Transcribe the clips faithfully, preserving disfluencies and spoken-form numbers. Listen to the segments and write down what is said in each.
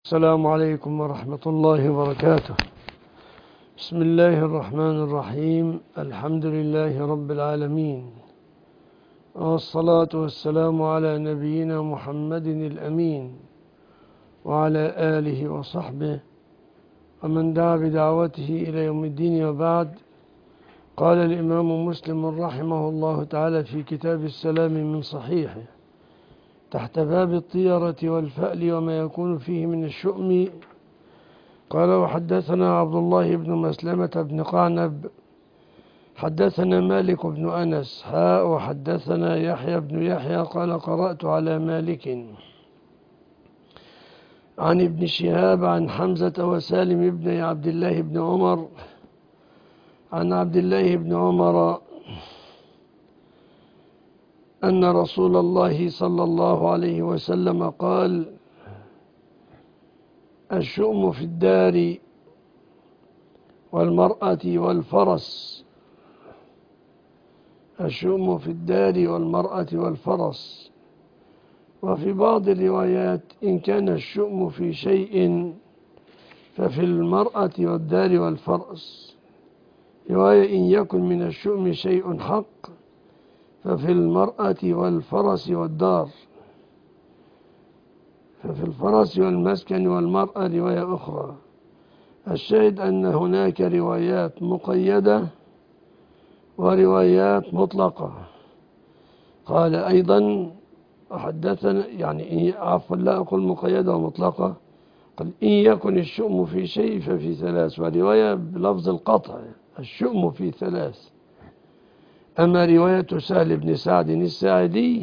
السلام عليكم ورحمة الله وبركاته. بسم الله الرحمن الرحيم. الحمد لله رب العالمين، والصلاة والسلام على نبينا محمد الأمين وعلى آله وصحبه ومن دعا بدعوته إلى يوم الدين، وبعد. قال الإمام مسلم رحمه الله تعالى في كتاب السلام من صحيحه تحت باب الطيرة والفأل وما يكون فيه من الشؤم، قال: وحدثنا عبد الله بن مسلمة بن قعنب حدثنا مالك بن أنس حاء وحدثنا يحيى بن يحيى قال: قرأت على مالك عن ابن شهاب عن حمزة وسالم بن عبد الله بن عمر عن عبد الله بن عمر أن رسول الله صلى الله عليه وسلم قال: الشؤم في الدار والمرأة والفرس الشؤم في الدار والمرأة والفرس. وفي بعض الروايات: إن كان الشؤم في شيء ففي المرأة والدار والفرس. رواية: إن يكن من الشؤم شيء حق ففي المرأة والفرس والدار. ففي الفرس والمسكن والمرأة رواية أخرى. الشاهد أن هناك روايات مقيدة وروايات مطلقة. قال أيضا: حدثنا يعني عفوا لا أقول مقيدة ومطلقة، قال: إن يكن الشؤم في شيء ففي ثلاث، ورواية بلفظ القطع: الشؤم في ثلاث. أما رواية سهل بن سعد الساعدي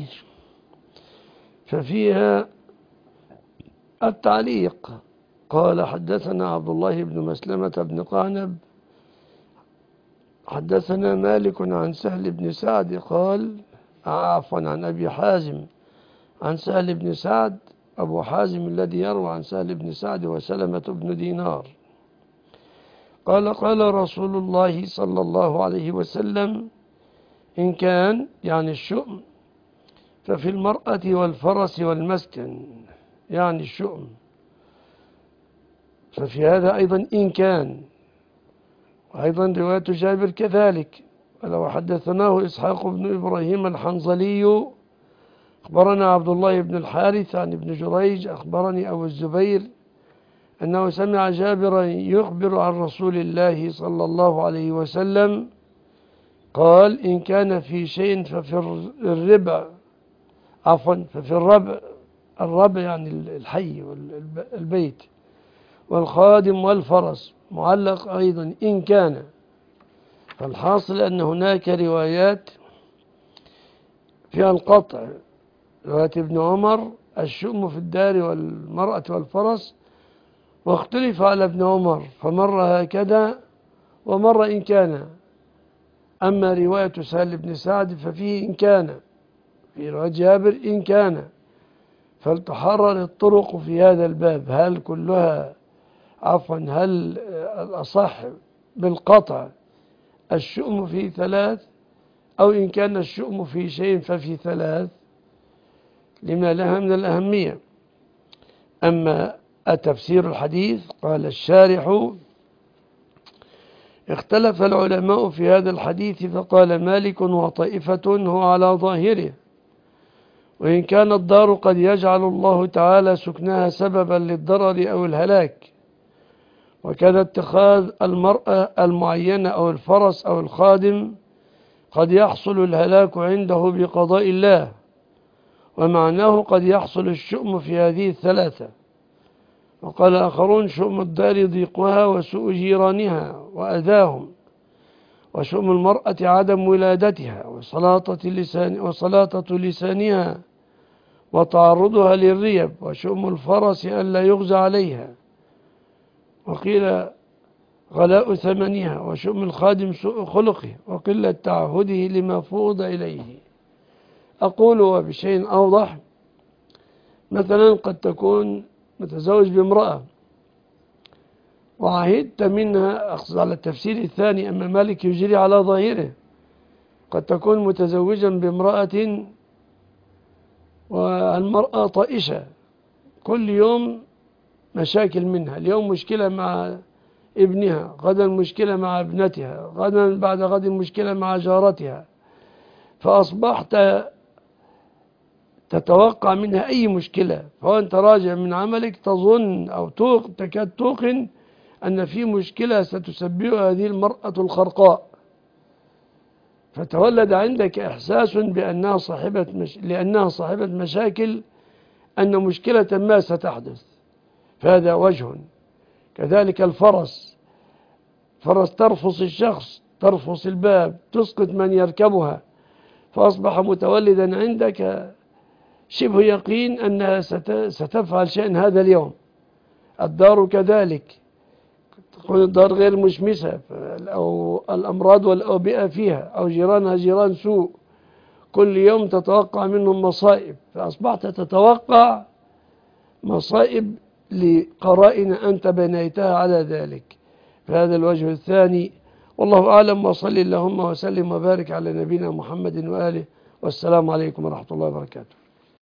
ففيها التعليق. قال: حدثنا عبد الله بن مسلمة بن قعنب حدثنا مالك عن سهل بن سعد قال عفوا عن أبي حازم عن سهل بن سعد. أبو حازم الذي يروى عن سهل بن سعد وسلمة بن دينار قال: قال رسول الله صلى الله عليه وسلم: إن كان يعني الشؤم ففي المرأة والفرس والمسكن، يعني الشؤم. ففي هذا أيضا إن كان. وأيضا رواية جابر كذلك. ولو حدثناه إسحاق بن إبراهيم الحنظلي أخبرنا عبد الله بن الحارث عن ابن جريج أخبرني أبو الزبير أنه سمع جابرا يخبر عن رسول الله صلى الله عليه وسلم قال: إن كان في شيء ففي الربع عفوا ففي الربع الربع يعني الحي والبيت والخادم والفرس. معلق أيضا إن كان. فالحاصل أن هناك روايات فيها القطع. رواية ابن عمر: الشؤم في الدار والمرأة والفرس، واختلف على ابن عمر فمر هكذا ومر إن كان. أما رواية سهل بن سعد ففيه إن كان، في رواية جابر إن كان. فلتحرر الطرق في هذا الباب، هل كلها عفوا هل الأصح بالقطع الشؤم في ثلاث، أو إن كان الشؤم في شيء ففي ثلاث، لما لها من الأهمية. أما التفسير الحديث قال الشارح: اختلف العلماء في هذا الحديث، فقال مالك: وطائفة هو على ظاهره، وإن كان الدار قد يجعل الله تعالى سكنها سببا للضرر أو الهلاك، وكذا اتخاذ المرأة المعينة أو الفرس أو الخادم قد يحصل الهلاك عنده بقضاء الله، ومعناه قد يحصل الشؤم في هذه الثلاثة. وقال آخرون: شؤم الدار ضيقها وسوء جيرانها وأذاهم، وشؤم المرأة عدم ولادتها وسلاطة لسان وسلاطة لسانها وتعرضها للريب، وشؤم الفرس ألا يغزى عليها، وقيل غلاء ثمنها، وشؤم الخادم سوء خلقه وقلة تعهده لما فوض إليه. أقول وبشيء أوضح: مثلا قد تكون متزوج بامرأة وعهدت منها، أقصد على التفسير الثاني، أما مالك يجري على ظاهره، قد تكون متزوجا بامرأة والمرأة طائشة كل يوم مشاكل منها، اليوم مشكلة مع ابنها، غدا مشكلة مع ابنتها، غدا بعد غد مشكلة مع جارتها، فأصبحت تتوقع منها أي مشكلة، فأنت راجع من عملك تظن أو توق تكاد توقن أن في مشكلة ستسببها هذه المرأة الخرقاء، فتولد عندك إحساس بأنها صاحبة مش... لأنها صاحبة مشاكل، أن مشكلة ما ستحدث، فهذا وجه. كذلك الفرس، فرس ترفص الشخص، ترفص الباب، تسقط من يركبها، فأصبح متولدا عندك شبه يقين أنها ستفعل شيئا هذا اليوم. الدار كذلك، تكون الدار غير مشمسة أو الأمراض والأوبئة فيها، أو جيرانها جيران سوء، كل يوم تتوقع منهم مصائب، فأصبحت تتوقع مصائب لقرائن أنت بنيتها على ذلك. فهذا الوجه الثاني، والله أعلم. وصلي اللهم وسلم وبارك على نبينا محمد وآله، والسلام عليكم ورحمة الله وبركاته.